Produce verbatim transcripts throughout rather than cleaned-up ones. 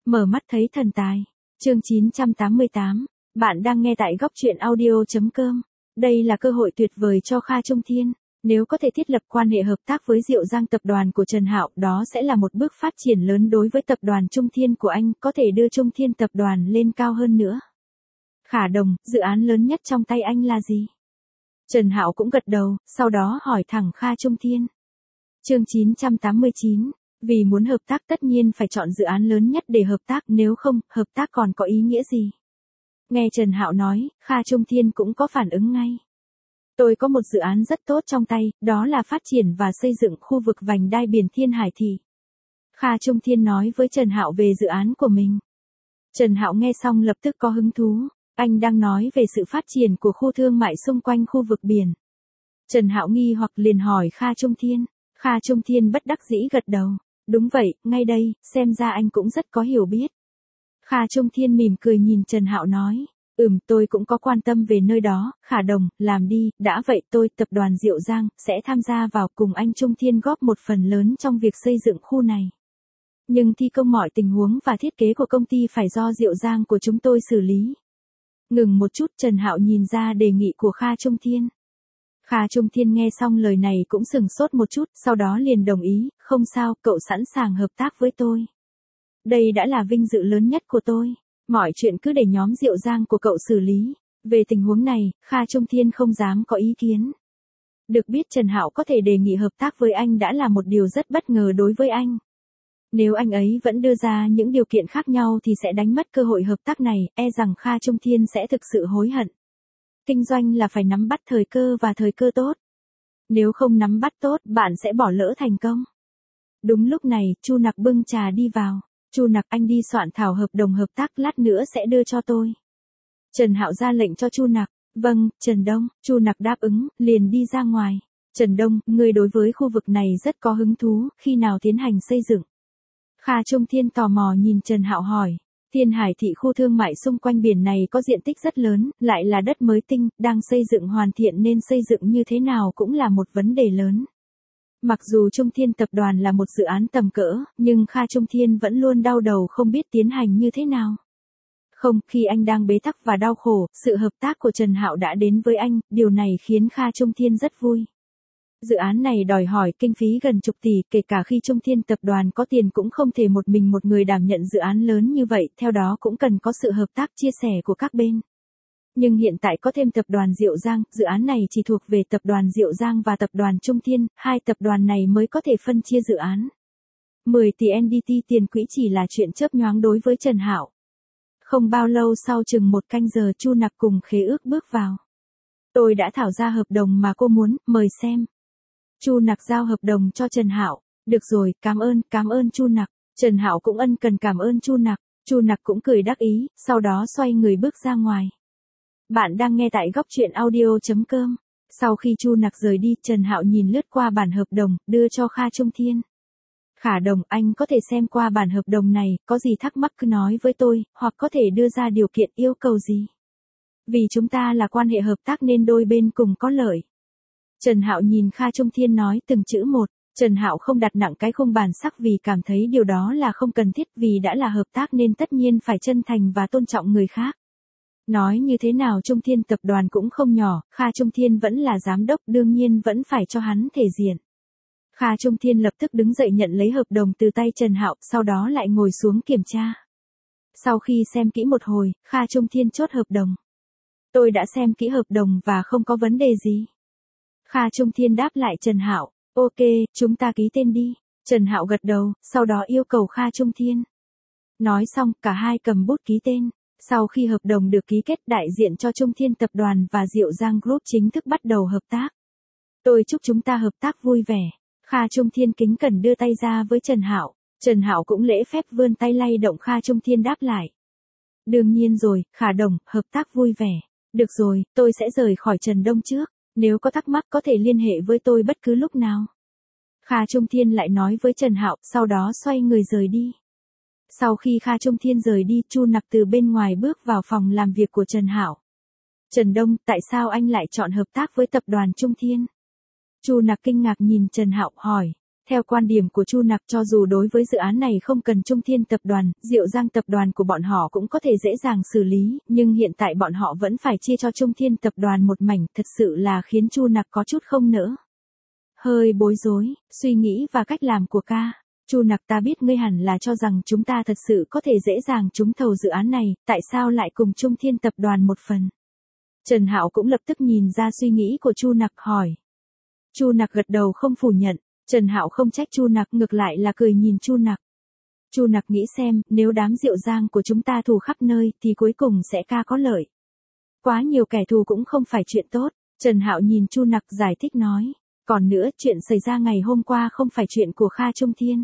Mở mắt thấy thần tài. Chương chín trăm tám mươi tám. Bạn đang nghe tại góc truyện audio chấm com. Đây là cơ hội tuyệt vời cho Kha Trung Thiên. Nếu có thể thiết lập quan hệ hợp tác với Diệu Giang tập đoàn của Trần Hạo, đó sẽ là một bước phát triển lớn đối với tập đoàn Trung Thiên của anh, có thể đưa Trung Thiên tập đoàn lên cao hơn nữa. Khả Đồng, dự án lớn nhất trong tay anh là gì? Trần Hạo cũng gật đầu, sau đó hỏi thẳng Kha Trung Thiên. Chương chín trăm tám mươi chín. Vì muốn hợp tác tất nhiên phải chọn dự án lớn nhất để hợp tác, nếu không, hợp tác còn có ý nghĩa gì? Nghe Trần Hạo nói, Kha Trung Thiên cũng có phản ứng ngay. Tôi có một dự án rất tốt trong tay, đó là phát triển và xây dựng khu vực vành đai biển Thiên Hải Thị. Kha Trung Thiên nói với Trần Hạo về dự án của mình. Trần Hạo nghe xong lập tức có hứng thú, anh đang nói về sự phát triển của khu thương mại xung quanh khu vực biển. Trần Hạo nghi hoặc liền hỏi Kha Trung Thiên. Kha Trung Thiên bất đắc dĩ gật đầu. Đúng vậy, ngay đây, xem ra anh cũng rất có hiểu biết. Kha Trung Thiên mỉm cười nhìn Trần Hạo nói. Ừm, tôi cũng có quan tâm về nơi đó. Khả Đồng, làm đi, đã vậy tôi, tập đoàn Diệu Giang, sẽ tham gia vào cùng anh Trung Thiên góp một phần lớn trong việc xây dựng khu này. Nhưng thi công mọi tình huống và thiết kế của công ty phải do Diệu Giang của chúng tôi xử lý. Ngừng một chút, Trần Hạo nhìn ra đề nghị của Kha Trung Thiên. Kha Trung Thiên nghe xong lời này cũng sừng sốt một chút, sau đó liền đồng ý, không sao, cậu sẵn sàng hợp tác với tôi. Đây đã là vinh dự lớn nhất của tôi, mọi chuyện cứ để nhóm Diệu Giang của cậu xử lý. Về tình huống này, Kha Trung Thiên không dám có ý kiến. Được biết Trần Hạo có thể đề nghị hợp tác với anh đã là một điều rất bất ngờ đối với anh. Nếu anh ấy vẫn đưa ra những điều kiện khác nhau thì sẽ đánh mất cơ hội hợp tác này, e rằng Kha Trung Thiên sẽ thực sự hối hận. Kinh doanh là phải nắm bắt thời cơ và thời cơ tốt. Nếu không nắm bắt tốt, bạn sẽ bỏ lỡ thành công. Đúng lúc này, Chu Nặc bưng trà đi vào. Chu Nặc, anh đi soạn thảo hợp đồng hợp tác, lát nữa sẽ đưa cho tôi. Trần Hạo ra lệnh cho Chu Nặc. Vâng, Trần Đông. Chu Nặc đáp ứng, liền đi ra ngoài. Trần Đông, người đối với khu vực này rất có hứng thú, khi nào tiến hành xây dựng? Kha Trung Thiên tò mò nhìn Trần Hạo hỏi. Thiên Hải Thị khu thương mại xung quanh biển này có diện tích rất lớn, lại là đất mới tinh, đang xây dựng hoàn thiện nên xây dựng như thế nào cũng là một vấn đề lớn. Mặc dù Trung Thiên tập đoàn là một dự án tầm cỡ, nhưng Kha Trung Thiên vẫn luôn đau đầu không biết tiến hành như thế nào. Không, khi anh đang bế tắc và đau khổ, sự hợp tác của Trần Hạo đã đến với anh, điều này khiến Kha Trung Thiên rất vui. Dự án này đòi hỏi kinh phí gần chục tỷ, kể cả khi Trung Thiên tập đoàn có tiền cũng không thể một mình một người đảm nhận dự án lớn như vậy, theo đó cũng cần có sự hợp tác chia sẻ của các bên. Nhưng hiện tại có thêm tập đoàn Diệu Giang, dự án này chỉ thuộc về tập đoàn Diệu Giang và tập đoàn Trung Thiên, hai tập đoàn này mới có thể phân chia dự án. mười tỷ en đê tê tiền quỹ chỉ là chuyện chớp nhoáng đối với Trần Hạo. Không bao lâu sau chừng một canh giờ Chu Nặc cùng Khế Ước bước vào. Tôi đã thảo ra hợp đồng mà cô muốn, mời xem. Chu Nặc giao hợp đồng cho Trần Hạo. Được rồi, cảm ơn, cảm ơn Chu Nặc. Trần Hạo cũng ân cần cảm ơn Chu Nặc. Chu Nặc cũng cười đắc ý, sau đó xoay người bước ra ngoài. Bạn đang nghe tại góc truyện audio chấm com. Sau khi Chu Nặc rời đi, Trần Hạo nhìn lướt qua bản hợp đồng, đưa cho Kha Trung Thiên. Khả Đồng, anh có thể xem qua bản hợp đồng này, có gì thắc mắc cứ nói với tôi, hoặc có thể đưa ra điều kiện yêu cầu gì. Vì chúng ta là quan hệ hợp tác nên đôi bên cùng có lợi. Trần Hạo nhìn Kha Trung Thiên nói từng chữ một. Trần Hạo không đặt nặng cái khung bản sắc vì cảm thấy điều đó là không cần thiết, vì đã là hợp tác nên tất nhiên phải chân thành và tôn trọng người khác. Nói như thế nào Trung Thiên tập đoàn cũng không nhỏ, Kha Trung Thiên vẫn là giám đốc, đương nhiên vẫn phải cho hắn thể diện. Kha Trung Thiên lập tức đứng dậy nhận lấy hợp đồng từ tay Trần Hạo, sau đó lại ngồi xuống kiểm tra. Sau khi xem kỹ một hồi, Kha Trung Thiên chốt hợp đồng. Tôi đã xem kỹ hợp đồng và không có vấn đề gì. Kha Trung Thiên đáp lại Trần Hạo. Ok, chúng ta ký tên đi. Trần Hạo gật đầu, sau đó yêu cầu Kha Trung Thiên. Nói xong, cả hai cầm bút ký tên. Sau khi hợp đồng được ký kết, đại diện cho Trung Thiên tập đoàn và Diệu Giang Group chính thức bắt đầu hợp tác. Tôi chúc chúng ta hợp tác vui vẻ. Kha Trung Thiên kính cẩn đưa tay ra với Trần Hạo. Trần Hạo cũng lễ phép vươn tay lay động, Kha Trung Thiên đáp lại. Đương nhiên rồi, Khả Đồng, hợp tác vui vẻ. Được rồi, tôi sẽ rời khỏi Trần Đông trước. Nếu có thắc mắc có thể liên hệ với tôi bất cứ lúc nào. Kha Trung Thiên lại nói với Trần Hạo, sau đó xoay người rời đi. Sau khi Kha Trung Thiên rời đi, Chu Nặc từ bên ngoài bước vào phòng làm việc của Trần Hạo. Trần Đông, tại sao anh lại chọn hợp tác với tập đoàn Trung Thiên? Chu Nặc kinh ngạc nhìn Trần Hạo hỏi. Theo quan điểm của Chu Nặc, cho dù đối với dự án này không cần Trung Thiên tập đoàn, Diệu Giang tập đoàn của bọn họ cũng có thể dễ dàng xử lý, nhưng hiện tại bọn họ vẫn phải chia cho Trung Thiên tập đoàn một mảnh, thật sự là khiến Chu Nặc có chút không nỡ. Hơi bối rối, suy nghĩ và cách làm của ca. Chu Nặc, ta biết ngươi hẳn là cho rằng chúng ta thật sự có thể dễ dàng trúng thầu dự án này, tại sao lại cùng Trung Thiên tập đoàn một phần? Trần Hạo cũng lập tức nhìn ra suy nghĩ của Chu Nặc, hỏi. Chu Nặc gật đầu không phủ nhận. Trần Hạo không trách Chu Nặc, ngược lại là cười nhìn Chu Nặc. Chu Nặc nghĩ xem, nếu đám Diệu Giang của chúng ta thù khắp nơi thì cuối cùng sẽ ca có lợi. Quá nhiều kẻ thù cũng không phải chuyện tốt. Trần Hạo nhìn Chu Nặc giải thích nói. Còn nữa, chuyện xảy ra ngày hôm qua không phải chuyện của Kha Trung Thiên.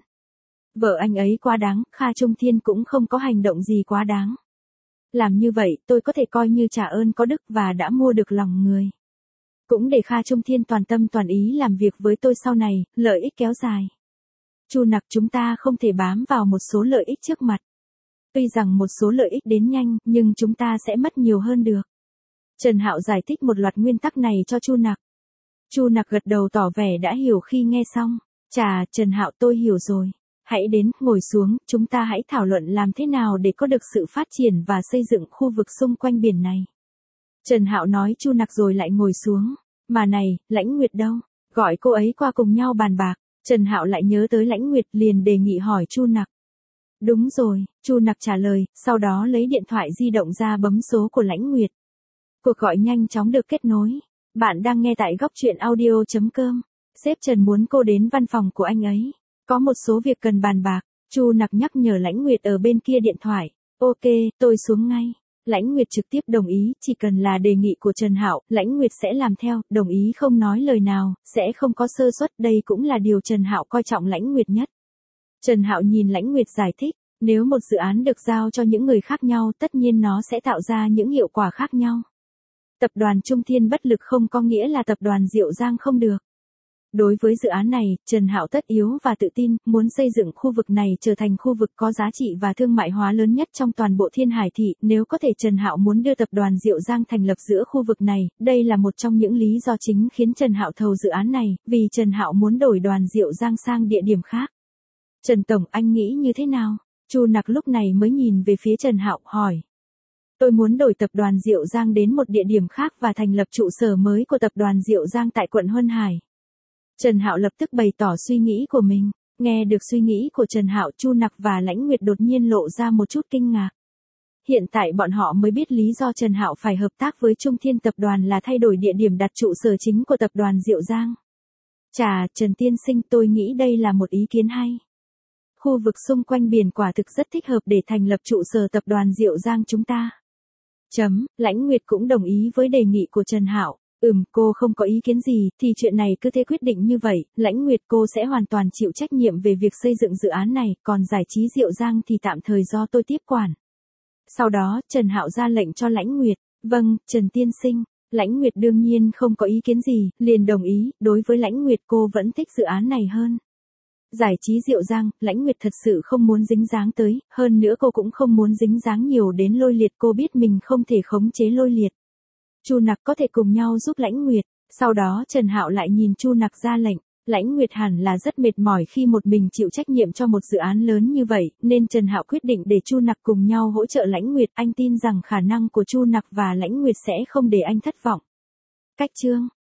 Vợ anh ấy quá đáng, Kha Trung Thiên cũng không có hành động gì quá đáng. Làm như vậy, tôi có thể coi như trả ơn có đức và đã mua được lòng người. Cũng để Kha Trung Thiên toàn tâm toàn ý làm việc với tôi sau này, lợi ích kéo dài. Chu Nặc, chúng ta không thể bám vào một số lợi ích trước mặt. Tuy rằng một số lợi ích đến nhanh, nhưng chúng ta sẽ mất nhiều hơn được. Trần Hạo giải thích một loạt nguyên tắc này cho Chu Nặc. Chu Nặc gật đầu tỏ vẻ đã hiểu khi nghe xong. Chà, Trần Hạo, tôi hiểu rồi. Hãy đến, ngồi xuống, chúng ta hãy thảo luận làm thế nào để có được sự phát triển và xây dựng khu vực xung quanh biển này. Trần Hạo nói Chu Nặc rồi lại ngồi xuống. Mà này, Lãnh Nguyệt đâu? Gọi cô ấy qua cùng nhau bàn bạc. Trần Hạo lại nhớ tới Lãnh Nguyệt liền đề nghị hỏi Chu Nặc. Đúng rồi, Chu Nặc trả lời, sau đó lấy điện thoại di động ra bấm số của Lãnh Nguyệt. Cuộc gọi nhanh chóng được kết nối. Bạn đang nghe tại góc truyện audio chấm com. Sếp Trần muốn cô đến văn phòng của anh ấy. Có một số việc cần bàn bạc. Chu Nặc nhắc nhở Lãnh Nguyệt ở bên kia điện thoại. Ok, tôi xuống ngay. Lãnh Nguyệt trực tiếp đồng ý, chỉ cần là đề nghị của Trần Hạo, Lãnh Nguyệt sẽ làm theo, đồng ý không nói lời nào, sẽ không có sơ suất, đây cũng là điều Trần Hạo coi trọng Lãnh Nguyệt nhất. Trần Hạo nhìn Lãnh Nguyệt giải thích, nếu một dự án được giao cho những người khác nhau, tất nhiên nó sẽ tạo ra những hiệu quả khác nhau. Tập đoàn Trung Thiên bất lực không có nghĩa là tập đoàn Diệu Giang không được. Đối với dự án này, Trần Hạo tất yếu và tự tin, muốn xây dựng khu vực này trở thành khu vực có giá trị và thương mại hóa lớn nhất trong toàn bộ Thiên Hải thị, nếu có thể Trần Hạo muốn đưa tập đoàn Diệu Giang thành lập giữa khu vực này, đây là một trong những lý do chính khiến Trần Hạo thầu dự án này, vì Trần Hạo muốn đổi đoàn Diệu Giang sang địa điểm khác. Trần Tổng, anh nghĩ như thế nào? Chu Nặc lúc này mới nhìn về phía Trần Hạo, hỏi. Tôi muốn đổi tập đoàn Diệu Giang đến một địa điểm khác và thành lập trụ sở mới của tập đoàn Diệu Giang tại quận Huân Hải. Trần Hạo lập tức bày tỏ suy nghĩ của mình. Nghe được suy nghĩ của Trần Hạo, Chu Nặc và Lãnh Nguyệt đột nhiên lộ ra một chút kinh ngạc. Hiện tại bọn họ mới biết lý do Trần Hạo phải hợp tác với Trung Thiên tập đoàn là thay đổi địa điểm đặt trụ sở chính của tập đoàn Diệu Giang. Chà, Trần tiên sinh, tôi nghĩ đây là một ý kiến hay. Khu vực xung quanh biển quả thực rất thích hợp để thành lập trụ sở tập đoàn Diệu Giang chúng ta. Chấm, Lãnh Nguyệt cũng đồng ý với đề nghị của Trần Hạo. Ừm, cô không có ý kiến gì, thì chuyện này cứ thế quyết định như vậy, Lãnh Nguyệt cô sẽ hoàn toàn chịu trách nhiệm về việc xây dựng dự án này, còn giải trí Diệu Giang thì tạm thời do tôi tiếp quản. Sau đó, Trần Hạo ra lệnh cho Lãnh Nguyệt, vâng, Trần tiên sinh, Lãnh Nguyệt đương nhiên không có ý kiến gì, liền đồng ý, đối với Lãnh Nguyệt cô vẫn thích dự án này hơn. Giải trí Diệu Giang, Lãnh Nguyệt thật sự không muốn dính dáng tới, hơn nữa cô cũng không muốn dính dáng nhiều đến Lôi Liệt, cô biết mình không thể khống chế Lôi Liệt. Chu Nặc có thể cùng nhau giúp Lãnh Nguyệt, sau đó Trần Hạo lại nhìn Chu Nặc ra lệnh, Lãnh Nguyệt hẳn là rất mệt mỏi khi một mình chịu trách nhiệm cho một dự án lớn như vậy, nên Trần Hạo quyết định để Chu Nặc cùng nhau hỗ trợ Lãnh Nguyệt, anh tin rằng khả năng của Chu Nặc và Lãnh Nguyệt sẽ không để anh thất vọng. Cách chương